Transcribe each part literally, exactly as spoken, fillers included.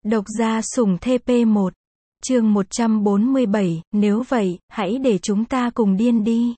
Độc gia sủng thê pê một. Chương một trăm bốn mươi bảy, nếu vậy, hãy để chúng ta cùng điên đi.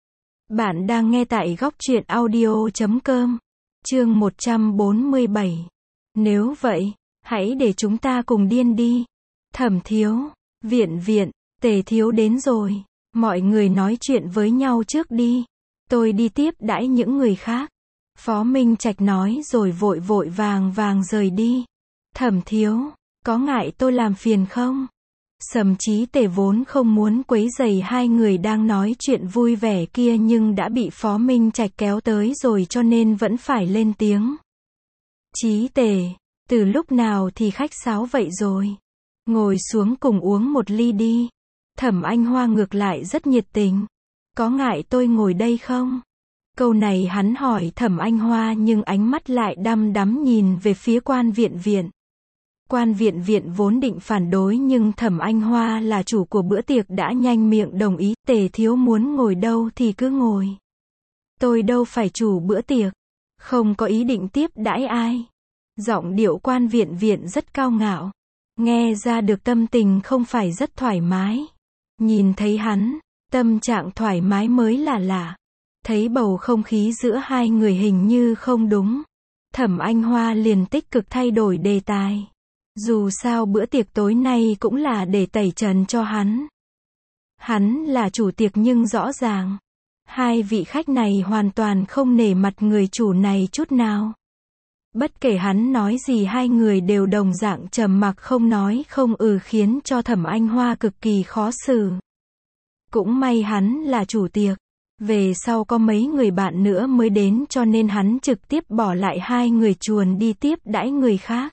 Bạn đang nghe tại góc truyện audio chấm com. Chương một trăm bốn mươi bảy. Nếu vậy, hãy để chúng ta cùng điên đi. Thẩm Thiếu, Viện Viện, Tề Thiếu đến rồi. Mọi người nói chuyện với nhau trước đi. Tôi đi tiếp đãi những người khác. Phó Minh Trạch nói rồi vội vội vàng vàng rời đi. Thẩm Thiếu, có ngại tôi làm phiền không? Sầm Chí Tề vốn không muốn quấy rầy hai người đang nói chuyện vui vẻ kia nhưng đã bị Phó Minh Trạch kéo tới rồi cho nên vẫn phải lên tiếng. Chí Tề, từ lúc nào thì khách sáo vậy rồi? Ngồi xuống cùng uống một ly đi. Thẩm Anh Hoa ngược lại rất nhiệt tình. Có ngại tôi ngồi đây không? Câu này hắn hỏi Thẩm Anh Hoa nhưng ánh mắt lại đăm đắm nhìn về phía Quan Viện Viện. Quan Viện Viện vốn định phản đối nhưng Thẩm Anh Hoa là chủ của bữa tiệc đã nhanh miệng đồng ý. Tề Thiếu muốn ngồi đâu thì cứ ngồi. Tôi đâu phải chủ bữa tiệc, không có ý định tiếp đãi ai. Giọng điệu Quan Viện Viện rất cao ngạo, nghe ra được tâm tình không phải rất thoải mái. Nhìn thấy hắn, tâm trạng thoải mái mới là lạ. Thấy bầu không khí giữa hai người hình như không đúng, Thẩm Anh Hoa liền tích cực thay đổi đề tài. Dù sao bữa tiệc tối nay cũng là để tẩy trần cho hắn. Hắn là chủ tiệc nhưng rõ ràng, hai vị khách này hoàn toàn không nể mặt người chủ này chút nào. Bất kể hắn nói gì hai người đều đồng dạng trầm mặc không nói không ừ khiến cho Thẩm Anh Hoa cực kỳ khó xử. Cũng may hắn là chủ tiệc. Về sau có mấy người bạn nữa mới đến cho nên hắn trực tiếp bỏ lại hai người chuồn đi tiếp đãi người khác.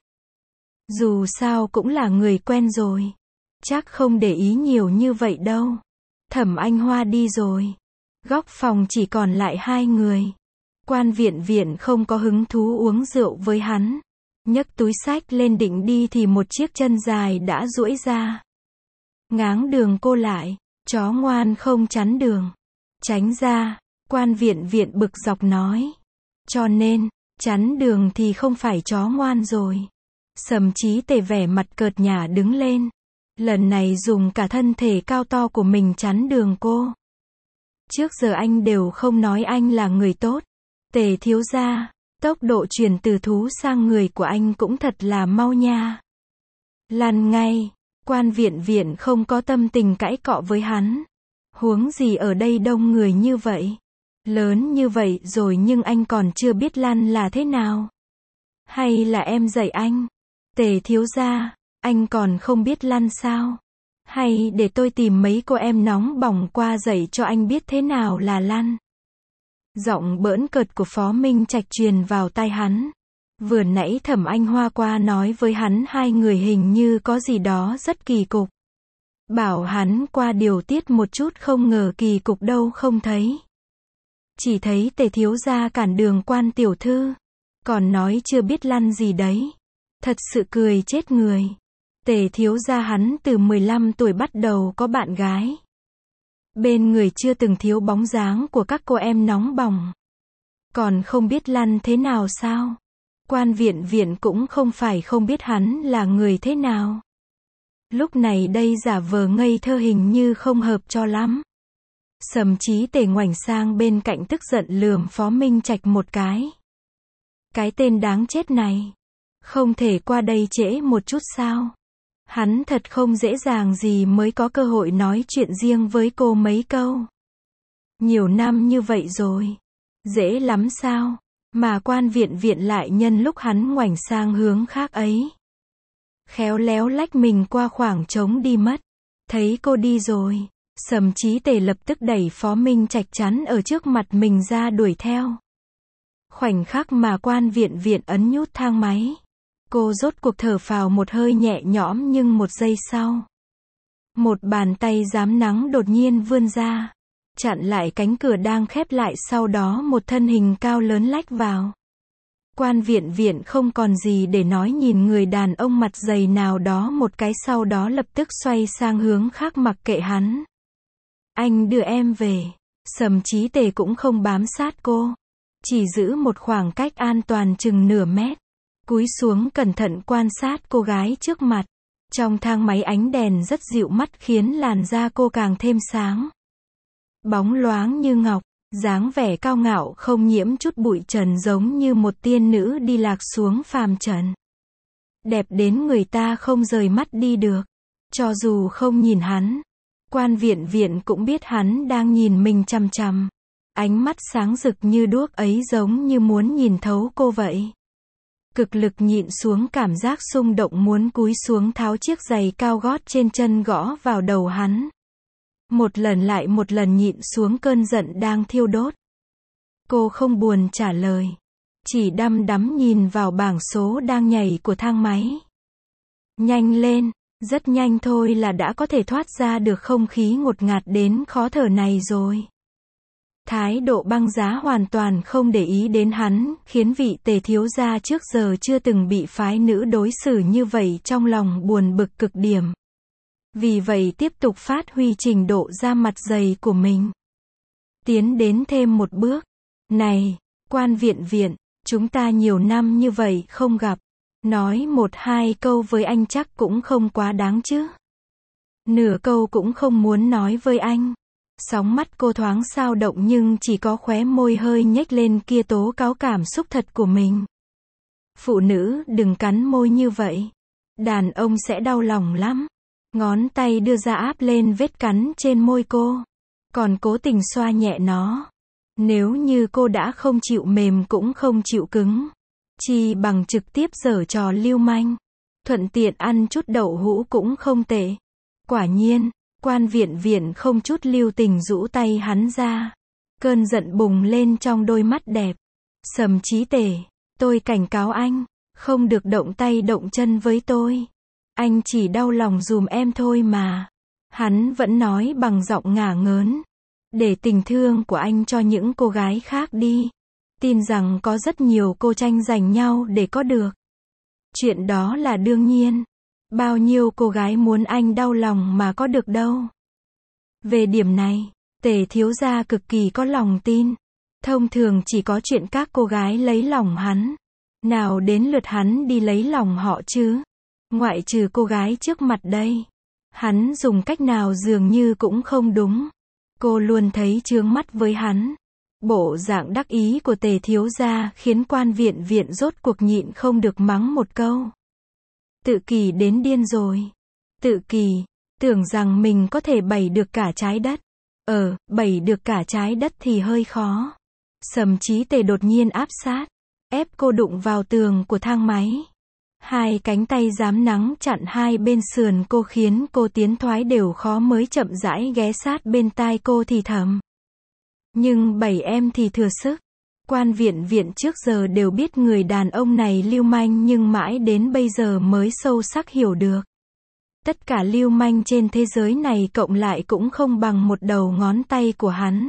Dù sao cũng là người quen rồi, chắc không để ý nhiều như vậy đâu. Thẩm Anh Hoa đi rồi. Góc phòng chỉ còn lại hai người. Quan Viện Viện không có hứng thú uống rượu với hắn. Nhấc túi xách lên định đi thì một chiếc chân dài đã duỗi ra. Ngáng đường cô lại, chó ngoan không chắn đường. Tránh ra, Quan Viện Viện bực dọc nói. Cho nên, chắn đường thì không phải chó ngoan rồi. Sầm Chí Tề vẻ mặt cợt nhả đứng lên. Lần này dùng cả thân thể cao to của mình chắn đường cô. Trước giờ anh đều không nói anh là người tốt. Tề thiếu gia, tốc độ chuyển từ thú sang người của anh cũng thật là mau nha. Lăn ngay, Quan Viện Viện không có tâm tình cãi cọ với hắn. Huống gì ở đây đông người như vậy. Lớn như vậy rồi nhưng anh còn chưa biết lăn là thế nào. Hay là em dạy anh? Tề thiếu gia, anh còn không biết lăn sao? Hay để tôi tìm mấy cô em nóng bỏng qua dạy cho anh biết thế nào là lăn? Giọng bỡn cợt của Phó Minh Trạch truyền vào tai hắn. Vừa nãy Thẩm Anh Hoa qua nói với hắn hai người hình như có gì đó rất kỳ cục. Bảo hắn qua điều tiết một chút không ngờ kỳ cục đâu không thấy. Chỉ thấy Tề thiếu gia cản đường Quan tiểu thư. Còn nói chưa biết lăn gì đấy. Thật sự cười chết người. Tề thiếu gia hắn từ mười lăm tuổi bắt đầu có bạn gái. Bên người chưa từng thiếu bóng dáng của các cô em nóng bỏng. Còn không biết lăn thế nào sao? Quan Viện Viện cũng không phải không biết hắn là người thế nào. Lúc này đây giả vờ ngây thơ hình như không hợp cho lắm. Sầm Chí Tề ngoảnh sang bên cạnh tức giận lườm Phó Minh Trạch một cái. Cái tên đáng chết này. Không thể qua đây trễ một chút sao? Hắn thật không dễ dàng gì mới có cơ hội nói chuyện riêng với cô mấy câu. Nhiều năm như vậy rồi. Dễ lắm sao? Mà Quan Viện Viện lại nhân lúc hắn ngoảnh sang hướng khác ấy. Khéo léo lách mình qua khoảng trống đi mất. Thấy cô đi rồi, Sầm Chí Tề lập tức đẩy Phó Minh Trạch chắn ở trước mặt mình ra đuổi theo. Khoảnh khắc mà Quan Viện Viện ấn nhút thang máy. Cô rốt cuộc thở phào một hơi nhẹ nhõm nhưng một giây sau. Một bàn tay rám nắng đột nhiên vươn ra. Chặn lại cánh cửa đang khép lại sau đó một thân hình cao lớn lách vào. Quan Viện Viện không còn gì để nói nhìn người đàn ông mặt dày nào đó một cái sau đó lập tức xoay sang hướng khác mặc kệ hắn. Anh đưa em về. Sầm Chí Tề cũng không bám sát cô. Chỉ giữ một khoảng cách an toàn chừng nửa mét. cúi xuống cẩn thận quan sát cô gái trước mặt. Trong thang máy ánh đèn rất dịu mắt khiến làn da cô càng thêm sáng. Bóng loáng như ngọc, dáng vẻ cao ngạo không nhiễm chút bụi trần giống như một tiên nữ đi lạc xuống phàm trần. Đẹp đến người ta không rời mắt đi được. Cho dù không nhìn hắn, Quan Viện Viện cũng biết hắn đang nhìn mình chằm chằm. Ánh mắt sáng rực như đuốc ấy giống như muốn nhìn thấu cô vậy. Cực lực nhịn xuống cảm giác xung động muốn cúi xuống tháo chiếc giày cao gót trên chân gõ vào đầu hắn. Một lần lại một lần nhịn xuống cơn giận đang thiêu đốt. Cô không buồn trả lời, chỉ đăm đắm nhìn vào bảng số đang nhảy của thang máy. Nhanh lên, rất nhanh thôi là đã có thể thoát ra được không khí ngột ngạt đến khó thở này rồi. Thái độ băng giá hoàn toàn không để ý đến hắn, khiến vị Tề thiếu gia trước giờ chưa từng bị phái nữ đối xử như vậy trong lòng buồn bực cực điểm. Vì vậy tiếp tục phát huy trình độ da mặt dày của mình. Tiến đến thêm một bước. Này, Quan Viện Viện, chúng ta nhiều năm như vậy không gặp. Nói một hai câu với anh chắc cũng không quá đáng chứ. Nửa câu cũng không muốn nói với anh. Sóng mắt cô thoáng dao động nhưng chỉ có khóe môi hơi nhếch lên kia tố cáo cảm xúc thật của mình. Phụ nữ đừng cắn môi như vậy. Đàn ông sẽ đau lòng lắm. Ngón tay đưa ra áp lên vết cắn trên môi cô. Còn cố tình xoa nhẹ nó. Nếu như cô đã không chịu mềm cũng không chịu cứng. Chi bằng trực tiếp giở trò lưu manh. Thuận tiện ăn chút đậu hũ cũng không tệ. Quả nhiên, Quan Viện Viện không chút lưu tình rũ tay hắn ra. Cơn giận bùng lên trong đôi mắt đẹp. Sầm Chí Tề, tôi cảnh cáo anh, không được động tay động chân với tôi. Anh chỉ đau lòng dùm em thôi mà. Hắn vẫn nói bằng giọng ngả ngớn. Để tình thương của anh cho những cô gái khác đi. Tin rằng có rất nhiều cô tranh giành nhau để có được. Chuyện đó là đương nhiên. Bao nhiêu cô gái muốn anh đau lòng mà có được đâu. Về điểm này, Tề thiếu gia cực kỳ có lòng tin. Thông thường chỉ có chuyện các cô gái lấy lòng hắn. Nào đến lượt hắn đi lấy lòng họ chứ. Ngoại trừ cô gái trước mặt đây. Hắn dùng cách nào dường như cũng không đúng. Cô luôn thấy chướng mắt với hắn. Bộ dạng đắc ý của Tề thiếu gia khiến Quan Viện Viện rốt cuộc nhịn không được mắng một câu. Tự kỷ đến điên rồi. Tự kỷ, tưởng rằng mình có thể bẩy được cả trái đất. Ờ, bẩy được cả trái đất thì hơi khó. Sầm Chí Tề đột nhiên áp sát, ép cô đụng vào tường của thang máy. Hai cánh tay rám nắng chặn hai bên sườn cô khiến cô tiến thoái đều khó mới chậm rãi ghé sát bên tai cô thì thầm. Nhưng bảy em thì thừa sức. Quan Viện Viện trước giờ đều biết người đàn ông này lưu manh nhưng mãi đến bây giờ mới sâu sắc hiểu được. Tất cả lưu manh trên thế giới này cộng lại cũng không bằng một đầu ngón tay của hắn.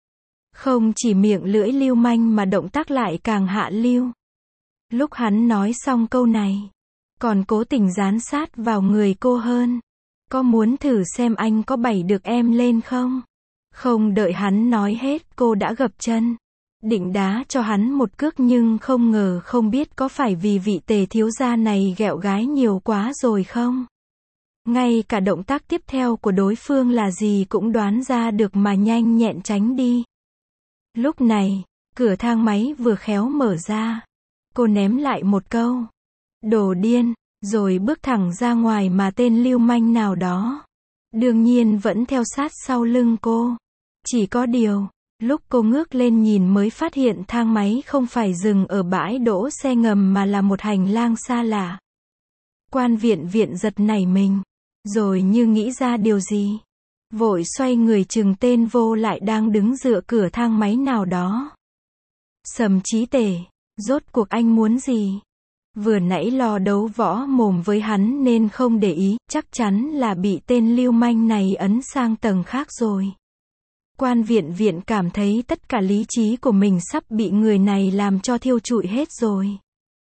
Không chỉ miệng lưỡi lưu manh mà động tác lại càng hạ lưu. Lúc hắn nói xong câu này, còn cố tình dán sát vào người cô hơn. Có muốn thử xem anh có bẩy được em lên không? Không đợi hắn nói hết cô đã gập chân. Định đá cho hắn một cước nhưng không ngờ không biết có phải vì vị Tề thiếu gia này ghẹo gái nhiều quá rồi không? Ngay cả động tác tiếp theo của đối phương là gì cũng đoán ra được mà nhanh nhẹn tránh đi. Lúc này, cửa thang máy vừa khéo mở ra. Cô ném lại một câu. Đồ điên, rồi bước thẳng ra ngoài mà tên lưu manh nào đó. Đương nhiên vẫn theo sát sau lưng cô. Chỉ có điều, lúc cô ngước lên nhìn mới phát hiện thang máy không phải dừng ở bãi đỗ xe ngầm mà là một hành lang xa lạ. Quan Viện Viện giật nảy mình, rồi như nghĩ ra điều gì. Vội xoay người chừng tên vô lại đang đứng dựa cửa thang máy nào đó. Sầm Chí Tề, rốt cuộc anh muốn gì? Vừa nãy lo đấu võ mồm với hắn nên không để ý, chắc chắn là bị tên lưu manh này ấn sang tầng khác rồi. Quan Viện Viện cảm thấy tất cả lý trí của mình sắp bị người này làm cho thiêu trụi hết rồi.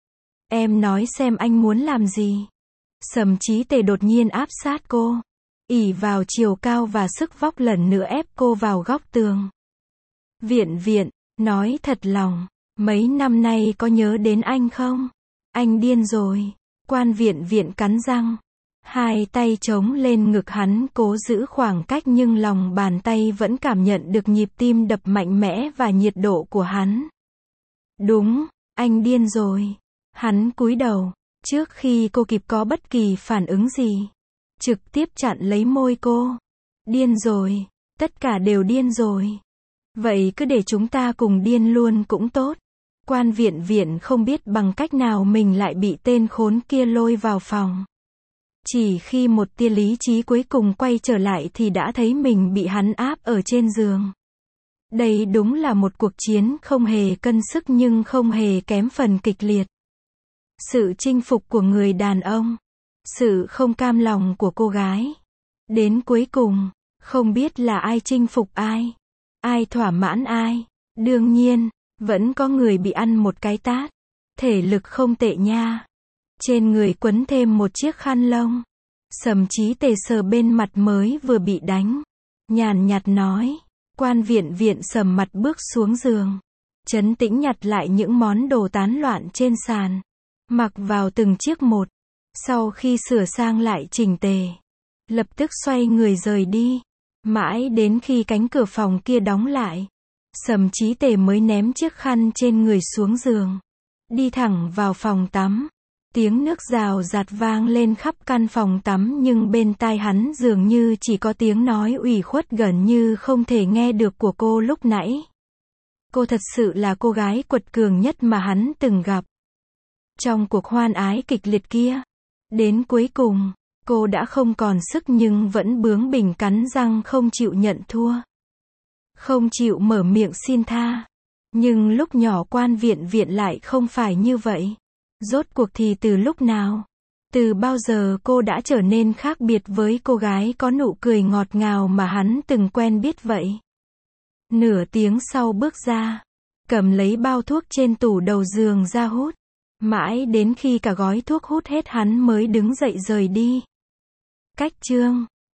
Em nói xem anh muốn làm gì? Sầm Chí Tề đột nhiên áp sát cô, ỷ vào chiều cao và sức vóc lần nữa ép cô vào góc tường. Viện Viện, nói thật lòng, mấy năm nay có nhớ đến anh không? Anh điên rồi. Quan viện viện cắn răng. Hai tay chống lên ngực hắn cố giữ khoảng cách nhưng lòng bàn tay vẫn cảm nhận được nhịp tim đập mạnh mẽ và nhiệt độ của hắn. Đúng, anh điên rồi. Hắn cúi đầu, trước khi cô kịp có bất kỳ phản ứng gì. Trực tiếp chặn lấy môi cô. Điên rồi, tất cả đều điên rồi. Vậy cứ để chúng ta cùng điên luôn cũng tốt. Quan viện viện không biết bằng cách nào mình lại bị tên khốn kia lôi vào phòng. Chỉ khi một tia lý trí cuối cùng quay trở lại thì đã thấy mình bị hắn áp ở trên giường. Đây đúng là một cuộc chiến không hề cân sức nhưng không hề kém phần kịch liệt. Sự chinh phục của người đàn ông. Sự không cam lòng của cô gái. Đến cuối cùng, không biết là ai chinh phục ai. Ai thỏa mãn ai. Đương nhiên, vẫn có người bị ăn một cái tát. Thể lực không tệ nha. Trên người quấn thêm một chiếc khăn lông. Sầm Chí Tề sờ bên mặt mới vừa bị đánh. Nhàn nhạt nói. Quan viện viện sầm mặt bước xuống giường. Trấn tĩnh nhặt lại những món đồ tán loạn trên sàn. Mặc vào từng chiếc một. Sau khi sửa sang lại chỉnh tề. Lập tức xoay người rời đi. Mãi đến khi cánh cửa phòng kia đóng lại. Sầm Chí Tề mới ném chiếc khăn trên người xuống giường. Đi thẳng vào phòng tắm. Tiếng nước rào rạt vang lên khắp căn phòng tắm nhưng bên tai hắn dường như chỉ có tiếng nói ủy khuất gần như không thể nghe được của cô lúc nãy. Cô thật sự là cô gái quật cường nhất mà hắn từng gặp. Trong cuộc hoan ái kịch liệt kia. Đến cuối cùng, cô đã không còn sức nhưng vẫn bướng bỉnh cắn răng không chịu nhận thua. Không chịu mở miệng xin tha. Nhưng lúc nhỏ quan viện viện lại không phải như vậy. Rốt cuộc thì từ lúc nào? Từ bao giờ cô đã trở nên khác biệt với cô gái có nụ cười ngọt ngào mà hắn từng quen biết vậy? Nửa tiếng sau bước ra. Cầm lấy bao thuốc trên tủ đầu giường ra hút. Mãi đến khi cả gói thuốc hút hết hắn mới đứng dậy rời đi. Cách chương